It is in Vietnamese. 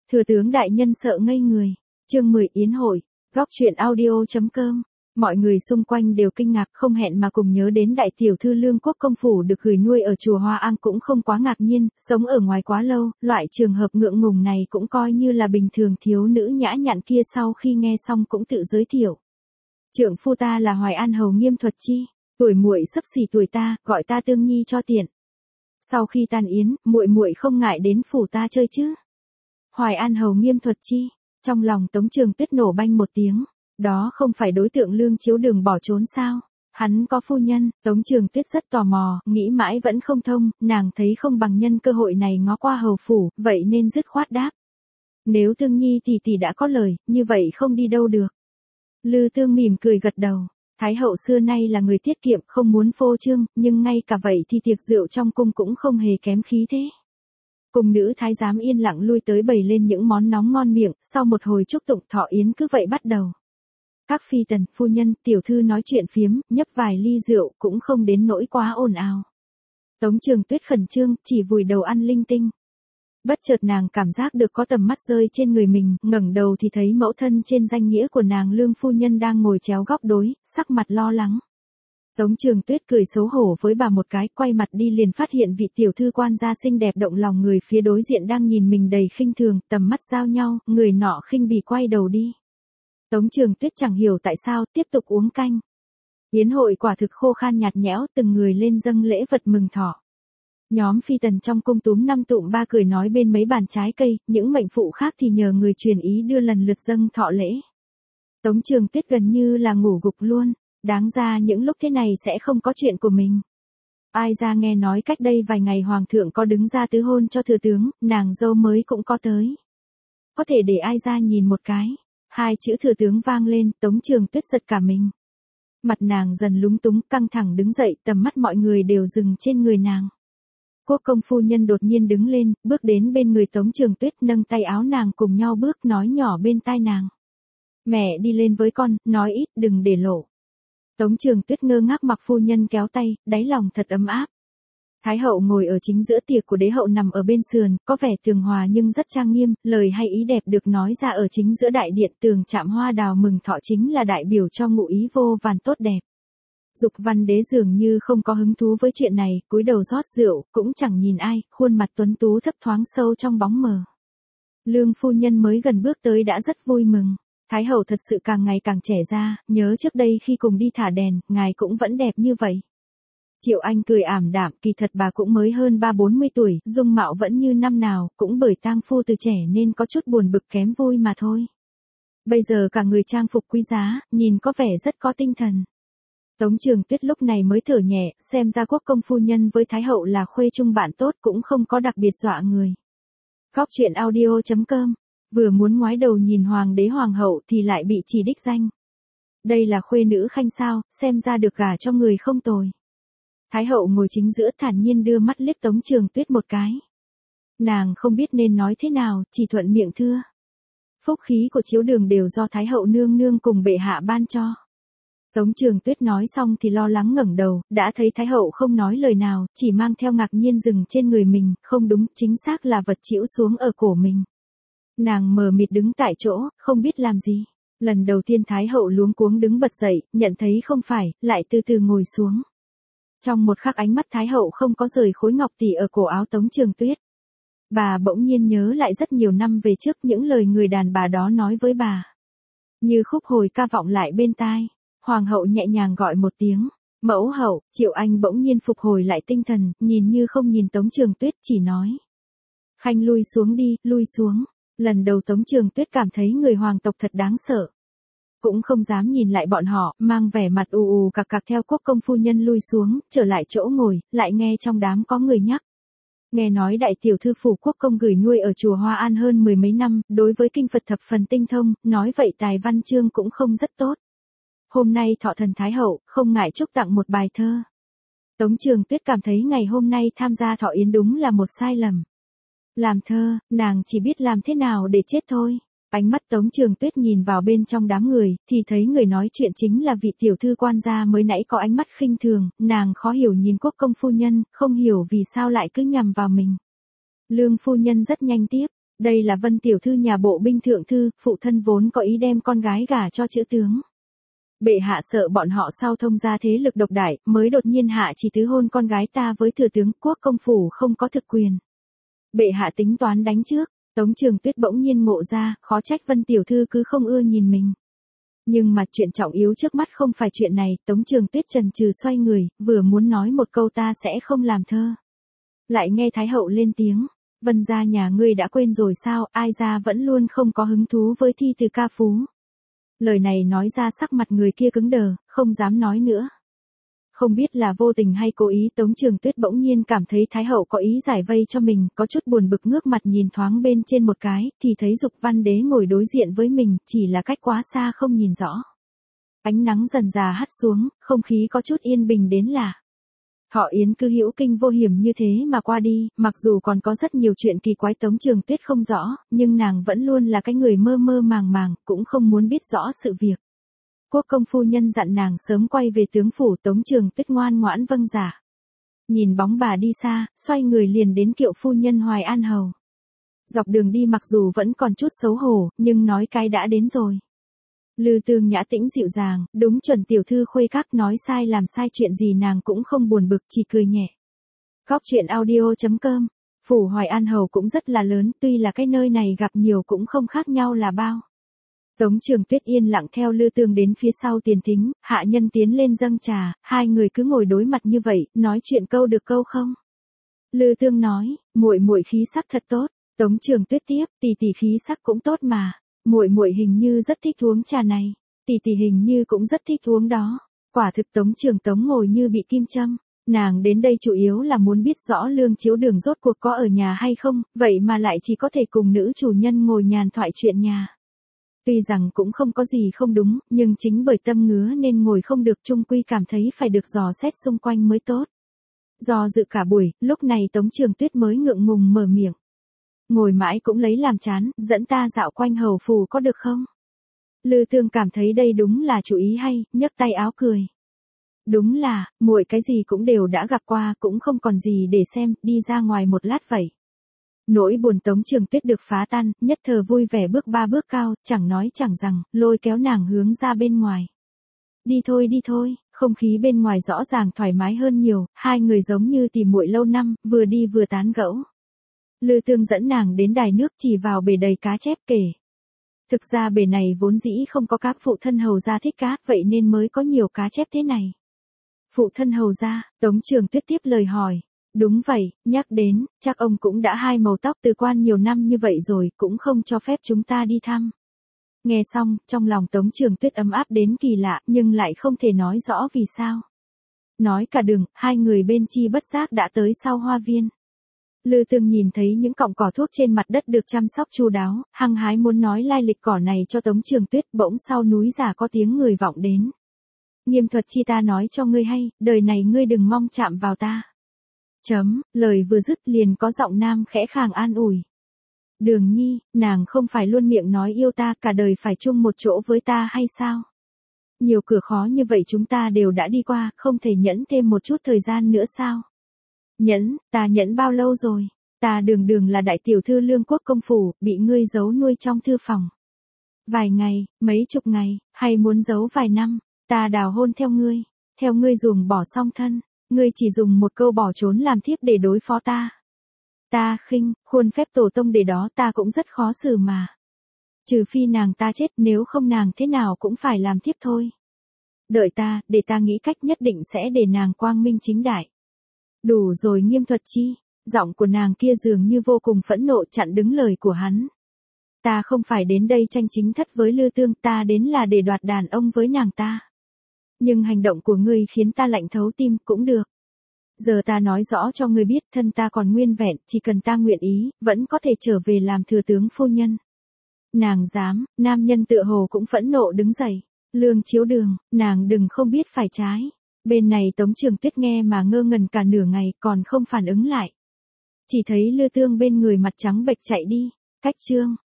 Thừa tướng đại nhân sợ ngây người. Chương 10 Yến hội. Góc truyện audio.com. Mọi người xung quanh đều kinh ngạc, không hẹn mà cùng nhớ đến đại tiểu thư Lương Quốc công phủ được gửi nuôi ở chùa Hoa Am, cũng không quá ngạc nhiên, sống ở ngoài quá lâu, loại trường hợp ngượng ngùng này cũng coi như là bình thường. Thiếu nữ nhã nhặn kia sau khi nghe xong cũng tự giới thiệu. Trượng phu ta là Hoài An hầu Nghiêm Thuật Chi, tuổi muội xấp xỉ tuổi ta, gọi ta Tương Nhi cho tiện. Sau khi tan yến, muội muội không ngại đến phủ ta chơi chứ? Hoài An hầu Nghiêm Thuật Chi. Trong lòng Tống Trường Tuyết nổ banh một tiếng, đó không phải đối tượng Lương Chiếu Đường bỏ trốn sao? Hắn có phu nhân. Tống Trường Tuyết rất tò mò, nghĩ mãi vẫn không thông, nàng thấy không bằng nhân cơ hội này ngó qua hầu phủ, vậy nên dứt khoát đáp. Nếu Tương Nhi tỷ đã có lời, như vậy không đi đâu được. Lư Tương mỉm cười gật đầu. Thái hậu xưa nay là người tiết kiệm, không muốn phô trương, nhưng ngay cả vậy thì tiệc rượu trong cung cũng không hề kém khí thế. Cung nữ thái giám yên lặng lui tới bày lên những món nóng ngon miệng, sau một hồi chúc tụng thọ yến cứ vậy bắt đầu. Các phi tần, phu nhân, tiểu thư nói chuyện phiếm, nhấp vài ly rượu cũng không đến nỗi quá ồn ào. Tống Trường Tuyết khẩn trương, chỉ vùi đầu ăn linh tinh. Bất chợt nàng cảm giác được có tầm mắt rơi trên người mình, ngẩng đầu thì thấy mẫu thân trên danh nghĩa của nàng Lương phu nhân đang ngồi chéo góc đối, sắc mặt lo lắng. Tống Trường Tuyết cười xấu hổ với bà một cái, quay mặt đi liền phát hiện vị tiểu thư quan gia xinh đẹp động lòng người phía đối diện đang nhìn mình đầy khinh thường, tầm mắt giao nhau, người nọ khinh bỉ quay đầu đi. Tống Trường Tuyết chẳng hiểu tại sao, tiếp tục uống canh. Yến hội quả thực khô khan nhạt nhẽo, từng người lên dâng lễ vật mừng thọ. Nhóm phi tần trong cung túm năm tụm ba cười nói bên mấy bàn trái cây, những mệnh phụ khác thì nhờ người truyền ý đưa lần lượt dâng thọ lễ. Tống Trường Tuyết gần như là ngủ gục luôn, đáng ra những lúc thế này sẽ không có chuyện của mình. Ai ra nghe nói cách đây vài ngày hoàng thượng có đứng ra tứ hôn cho thừa tướng, nàng dâu mới cũng có tới. Có thể để ai ra nhìn một cái, hai chữ thừa tướng vang lên, Tống Trường Tuyết giật cả mình. Mặt nàng dần lúng túng, căng thẳng đứng dậy, tầm mắt mọi người đều dừng trên người nàng. Quốc công phu nhân đột nhiên đứng lên, bước đến bên người Tống Trường Tuyết, nâng tay áo nàng cùng nhau bước, nói nhỏ bên tai nàng. Mẹ đi lên với con, nói ít, đừng để lộ. Tống Trường Tuyết ngơ ngác mặc phu nhân kéo tay, đáy lòng thật ấm áp. Thái hậu ngồi ở chính giữa tiệc của đế hậu nằm ở bên sườn, có vẻ tường hòa nhưng rất trang nghiêm, lời hay ý đẹp được nói ra ở chính giữa đại điện. Tường chạm hoa đào mừng thọ chính là đại biểu cho ngụ ý vô vàn tốt đẹp. Dục Văn đế dường như không có hứng thú với chuyện này, cúi đầu rót rượu, cũng chẳng nhìn ai, khuôn mặt tuấn tú thấp thoáng sâu trong bóng mờ. Lương phu nhân mới gần bước tới đã rất vui mừng. Thái hậu thật sự càng ngày càng trẻ ra, nhớ trước đây khi cùng đi thả đèn, ngài cũng vẫn đẹp như vậy. Triệu Anh cười ảm đạm, kỳ thật bà cũng mới hơn 30-40 tuổi, dung mạo vẫn như năm nào, cũng bởi tang phu từ trẻ nên có chút buồn bực kém vui mà thôi. Bây giờ cả người trang phục quý giá, nhìn có vẻ rất có tinh thần. Tống Trường Tuyết lúc này mới thở nhẹ, xem ra quốc công phu nhân với Thái hậu là khuê chung bạn tốt, cũng không có đặc biệt dọa người. Góc truyện audio.com. Vừa muốn ngoái đầu nhìn hoàng đế hoàng hậu thì lại bị chỉ đích danh. Đây là khuê nữ khanh sao, xem ra được gả cho người không tồi. Thái hậu ngồi chính giữa thản nhiên đưa mắt liếc Tống Trường Tuyết một cái. Nàng không biết nên nói thế nào, chỉ thuận miệng thưa. Phúc khí của Chiếu Đường đều do Thái hậu nương nương cùng bệ hạ ban cho. Tống Trường Tuyết nói xong thì lo lắng ngẩng đầu, đã thấy Thái hậu không nói lời nào, chỉ mang theo ngạc nhiên dừng trên người mình, không đúng, chính xác là vật chĩu xuống ở cổ mình. Nàng mờ mịt đứng tại chỗ, không biết làm gì. Lần đầu tiên Thái hậu luống cuống đứng bật dậy, nhận thấy không phải, lại từ từ ngồi xuống. Trong một khắc ánh mắt Thái hậu không có rời khối ngọc tỷ ở cổ áo Tống Trường Tuyết. Bà bỗng nhiên nhớ lại rất nhiều năm về trước những lời người đàn bà đó nói với bà. Như khúc hồi ca vọng lại bên tai. Hoàng hậu nhẹ nhàng gọi một tiếng. Mẫu hậu. Triệu Anh bỗng nhiên phục hồi lại tinh thần, nhìn như không nhìn Tống Trường Tuyết, chỉ nói. Khanh lui xuống đi, lui xuống. Lần đầu Tống Trường Tuyết cảm thấy người hoàng tộc thật đáng sợ. Cũng không dám nhìn lại bọn họ, mang vẻ mặt ù ù cặc cặc theo quốc công phu nhân lui xuống, trở lại chỗ ngồi, lại nghe trong đám có người nhắc. Nghe nói đại tiểu thư phủ quốc công gửi nuôi ở chùa Hoa An hơn 10 mấy năm, đối với kinh Phật thập phần tinh thông, nói vậy tài văn chương cũng không rất tốt. Hôm nay thọ thần Thái hậu, không ngại chúc tặng một bài thơ. Tống Trường Tuyết cảm thấy ngày hôm nay tham gia thọ yến đúng là một sai lầm. Làm thơ, nàng chỉ biết làm thế nào để chết thôi. Ánh mắt Tống Trường Tuyết nhìn vào bên trong đám người, thì thấy người nói chuyện chính là vị tiểu thư quan gia mới nãy có ánh mắt khinh thường, nàng khó hiểu nhìn quốc công phu nhân, không hiểu vì sao lại cứ nhằm vào mình. Lương phu nhân rất nhanh tiếp, Đây là Vân tiểu thư nhà bộ binh thượng thư, phụ thân vốn có ý đem con gái gả cho chữ tướng. Bệ hạ sợ bọn họ sau thông ra thế lực độc đại, mới đột nhiên hạ chỉ tứ hôn con gái ta với thừa tướng, quốc công phủ không có thực quyền. Bệ hạ tính toán đánh trước, Tống Trường Tuyết bỗng nhiên ngộ ra, khó trách Vân tiểu thư cứ không ưa nhìn mình. Nhưng mà chuyện trọng yếu trước mắt không phải chuyện này, Tống Trường Tuyết chần chừ xoay người, vừa muốn nói một câu ta sẽ không làm thơ. Lại nghe Thái hậu lên tiếng, Vân gia nhà ngươi đã quên rồi sao, ai gia vẫn luôn không có hứng thú với thi từ ca phú. Lời này nói ra sắc mặt người kia cứng đờ, không dám nói nữa. Không biết là vô tình hay cố ý, Tống Trường Tuyết bỗng nhiên cảm thấy Thái hậu có ý giải vây cho mình, có chút buồn bực ngước mặt nhìn thoáng bên trên một cái, thì thấy Dục Văn Đế ngồi đối diện với mình, chỉ là cách quá xa không nhìn rõ. Ánh nắng dần dà hắt xuống, không khí có chút yên bình đến lạ. Thọ yến cứ hữu kinh vô hiểm như thế mà qua đi, mặc dù còn có rất nhiều chuyện kỳ quái Tống Trường Tuyết không rõ, nhưng nàng vẫn luôn là cái người mơ mơ màng màng, cũng không muốn biết rõ sự việc. Quốc công phu nhân dặn nàng sớm quay về tướng phủ, Tống Trường Tuyết ngoan ngoãn vâng giả. Nhìn bóng bà đi xa, xoay người liền đến kiệu phu nhân Hoài An hầu. Dọc đường đi mặc dù vẫn còn chút xấu hổ, nhưng nói cái đã đến rồi. Lư Tương nhã tĩnh dịu dàng, đúng chuẩn tiểu thư khuê các, nói sai làm sai chuyện gì nàng cũng không buồn bực, chỉ cười nhẹ. Góc truyện audio.com, phủ Hoài An hầu cũng rất là lớn, tuy là cái nơi này gặp nhiều cũng không khác nhau là bao. Tống Trường Tuyết yên lặng theo Lư Tương đến phía sau tiền thính, hạ nhân tiến lên dâng trà, hai người cứ ngồi đối mặt như vậy, nói chuyện câu được câu không. Lư Tương nói, muội muội khí sắc thật tốt. Tống Trường Tuyết tiếp, tỷ tỷ khí sắc cũng tốt mà. Muội muội hình như rất thích uống trà này, tỷ tỷ hình như cũng rất thích uống đó. Quả thực Tống ngồi như bị kim châm, nàng đến đây chủ yếu là muốn biết rõ Lương Chiếu Đường rốt cuộc có ở nhà hay không, vậy mà lại chỉ có thể cùng nữ chủ nhân ngồi nhàn thoại chuyện nhà. Tuy rằng cũng không có gì không đúng, nhưng chính bởi tâm ngứa nên ngồi không được, chung quy cảm thấy phải được dò xét xung quanh mới tốt. Do dự cả buổi, lúc này Tống Trường Tuyết mới ngượng ngùng mở miệng. Ngồi mãi cũng lấy làm chán, dẫn ta dạo quanh hầu phủ có được không? Lư Tương cảm thấy đây đúng là chủ ý hay, nhấc tay áo cười. Đúng là, muội cái gì cũng đều đã gặp qua, cũng không còn gì để xem, đi ra ngoài một lát vậy. Nỗi buồn Tống Trường Tuyết được phá tan, nhất thời vui vẻ bước ba bước cao, chẳng nói chẳng rằng, lôi kéo nàng hướng ra bên ngoài. Đi thôi, không khí bên ngoài rõ ràng thoải mái hơn nhiều, hai người giống như tìm muội lâu năm, vừa đi vừa tán gẫu. Lư Tương dẫn nàng đến đài nước, chỉ vào bể đầy cá chép kể. Thực ra bể này vốn dĩ không có cá, phụ thân hầu gia thích cá, vậy nên mới có nhiều cá chép thế này. Phụ thân hầu gia, Tống Trường Tuyết tiếp lời hỏi. Đúng vậy, nhắc đến, chắc ông cũng đã hai màu tóc từ quan nhiều năm như vậy rồi, cũng không cho phép chúng ta đi thăm. Nghe xong, trong lòng Tống Trường Tuyết ấm áp đến kỳ lạ, nhưng lại không thể nói rõ vì sao. Nói cả đường, hai người bên chi bất giác đã tới sau hoa viên. Lư Tương nhìn thấy những cọng cỏ thuốc trên mặt đất được chăm sóc chu đáo, hăng hái muốn nói lai lịch cỏ này cho Tống Trường Tuyết, bỗng sau núi giả có tiếng người vọng đến. Nghiêm Thuật Chi, ta nói cho ngươi hay, đời này ngươi đừng mong chạm vào ta. Lời vừa dứt liền có giọng nam khẽ khàng an ủi. Đường Nhi, nàng không phải luôn miệng nói yêu ta, cả đời phải chung một chỗ với ta hay sao? Nhiều cửa khó như vậy chúng ta đều đã đi qua, không thể nhẫn thêm một chút thời gian nữa sao? Ta nhẫn bao lâu rồi? Ta đường là đại tiểu thư Lương Quốc công phủ, bị ngươi giấu nuôi trong thư phòng. Vài ngày, mấy chục ngày, hay muốn giấu vài năm, ta đào hôn theo ngươi dùng bỏ song thân, ngươi chỉ dùng một câu bỏ trốn làm thiếp để đối phó ta. Ta khinh, khuôn phép tổ tông để đó ta cũng rất khó xử mà. Trừ phi nàng ta chết, nếu không nàng thế nào cũng phải làm thiếp thôi. Đợi ta, để ta nghĩ cách nhất định sẽ để nàng quang minh chính đại. Đủ rồi Nghiêm Thuật Chi, giọng của nàng kia dường như vô cùng phẫn nộ chặn đứng lời của hắn. Ta không phải đến đây tranh chính thất với Lư Tương, ta đến là để đoạt đàn ông với nàng ta. Nhưng hành động của ngươi khiến ta lạnh thấu tim, cũng được. Giờ ta nói rõ cho ngươi biết, thân ta còn nguyên vẹn, chỉ cần ta nguyện ý, vẫn có thể trở về làm thừa tướng phu nhân. Nàng dám, nam nhân tựa hồ cũng phẫn nộ đứng dậy. Lương Chiếu Đường, nàng đừng không biết phải trái. Bên này Tống Trường Tuyết nghe mà ngơ ngẩn cả nửa ngày, còn không phản ứng lại. Chỉ thấy Lư Tương bên người mặt trắng bệch chạy đi. Cách chương.